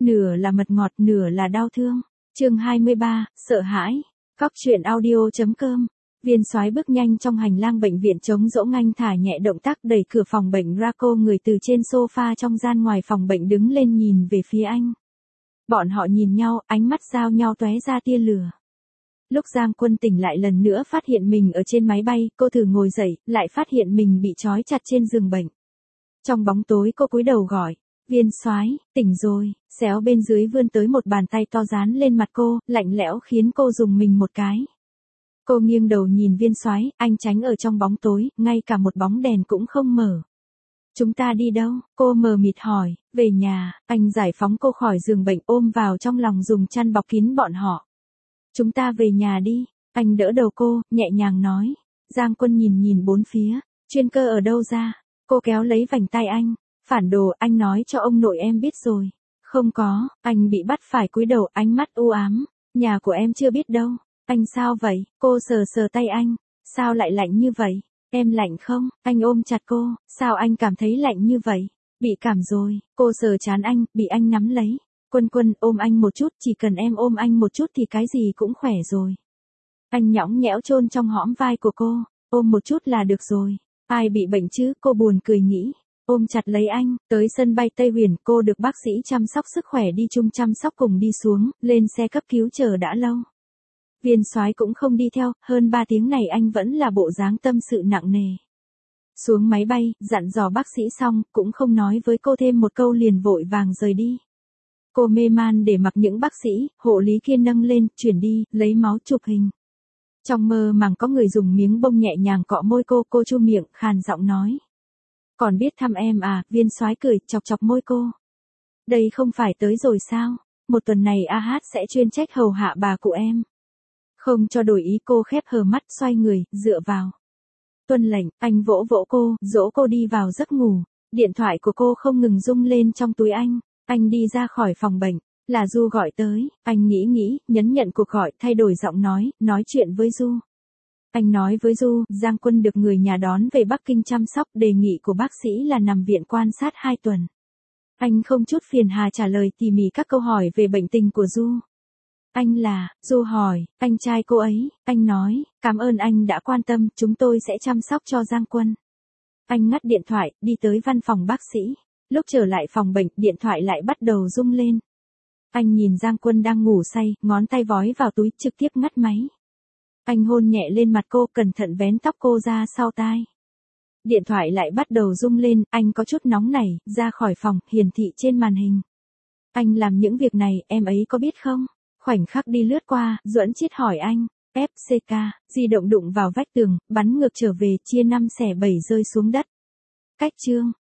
nửa là mật ngọt, nửa là đau thương. Chương 23, sợ hãi. Cóc truyện audio.com. Viên Soái bước nhanh trong hành lang bệnh viện trống rỗng, anh thả nhẹ động tác đẩy cửa phòng bệnh ra. Cô người từ trên sofa trong gian ngoài phòng bệnh đứng lên nhìn về phía anh. Bọn họ nhìn nhau, ánh mắt giao nhau tóe ra tia lửa. Lúc Giang Quân tỉnh lại lần nữa phát hiện mình ở trên máy bay, cô thử ngồi dậy, lại phát hiện mình bị trói chặt trên giường bệnh. Trong bóng tối cô cúi đầu gọi, Viên Soái, tỉnh rồi. Xéo bên dưới vươn tới một bàn tay to dán lên mặt cô, lạnh lẽo khiến cô rùng mình một cái. Cô nghiêng đầu nhìn Viên Soái, anh tránh ở trong bóng tối, ngay cả một bóng đèn cũng không mở. Chúng ta đi đâu? Cô mờ mịt hỏi. Về nhà. Anh giải phóng cô khỏi giường bệnh, ôm vào trong lòng, dùng chăn bọc kín bọn họ. Chúng ta về nhà đi. Anh đỡ đầu cô, nhẹ nhàng nói. Giang Quân nhìn nhìn bốn phía. Chuyên cơ ở đâu ra? Cô kéo lấy vành tay anh. Phản đồ, anh nói cho ông nội em biết rồi. Không có. Anh bị bắt phải cúi đầu, ánh mắt u ám. Nhà của em chưa biết đâu. Anh sao vậy? Cô sờ sờ tay anh. Sao lại lạnh như vậy? Em lạnh không? Anh ôm chặt cô. Sao anh cảm thấy lạnh như vậy? Bị cảm rồi. Cô sờ trán anh, bị anh nắm lấy. Quân ôm anh một chút, chỉ cần em ôm anh một chút thì cái gì cũng khỏe rồi. Anh nhõng nhẽo chôn trong hõm vai của cô. Ôm một chút là được rồi. Ai bị bệnh chứ? Cô buồn cười nghĩ. Ôm chặt lấy anh, tới sân bay Tây Huyền, cô được bác sĩ chăm sóc sức khỏe đi chung chăm sóc cùng đi xuống, lên xe cấp cứu chờ đã lâu. Viên Soái cũng không đi theo, hơn 3 tiếng này anh vẫn là bộ dáng tâm sự nặng nề. Xuống máy bay, dặn dò bác sĩ xong, cũng không nói với cô thêm một câu liền vội vàng rời đi. Cô mê man để mặc những bác sĩ, hộ lý kia nâng lên, chuyển đi, lấy máu chụp hình. Trong mơ màng có người dùng miếng bông nhẹ nhàng cọ môi cô chu miệng, khàn giọng nói. Còn biết thăm em à? Viên Soái cười, chọc chọc môi cô. Đây không phải tới rồi sao? Một tuần này AH sẽ chuyên trách hầu hạ bà cụ em. Không cho đổi ý, cô khép hờ mắt, xoay người, dựa vào. Tuân lệnh, anh vỗ vỗ cô, dỗ cô đi vào giấc ngủ. Điện thoại của cô không ngừng rung lên trong túi anh. Anh đi ra khỏi phòng bệnh, là Du gọi tới. Anh nghĩ, nhấn nhận cuộc gọi, thay đổi giọng nói chuyện với Du. Anh nói với Du, Giang Quân được người nhà đón về Bắc Kinh chăm sóc, đề nghị của bác sĩ là nằm viện quan sát 2 tuần. Anh không chút phiền hà trả lời tỉ mỉ các câu hỏi về bệnh tình của Du. Anh là, Du hỏi, anh trai cô ấy. Anh nói, cảm ơn anh đã quan tâm, chúng tôi sẽ chăm sóc cho Giang Quân. Anh ngắt điện thoại, đi tới văn phòng bác sĩ. Lúc trở lại phòng bệnh, điện thoại lại bắt đầu rung lên. Anh nhìn Giang Quân đang ngủ say, ngón tay vói vào túi, trực tiếp ngắt máy. Anh hôn nhẹ lên mặt cô, cẩn thận vén tóc cô ra sau tai. Điện thoại lại bắt đầu rung lên, anh có chút nóng nảy, ra khỏi phòng, hiển thị trên màn hình. Anh làm những việc này, em ấy có biết không? Khoảnh khắc đi lướt qua, Duẫn Chiết hỏi anh. FCK, di động đụng vào vách tường, bắn ngược trở về, chia 5 xẻ 7 rơi xuống đất. Cách chương.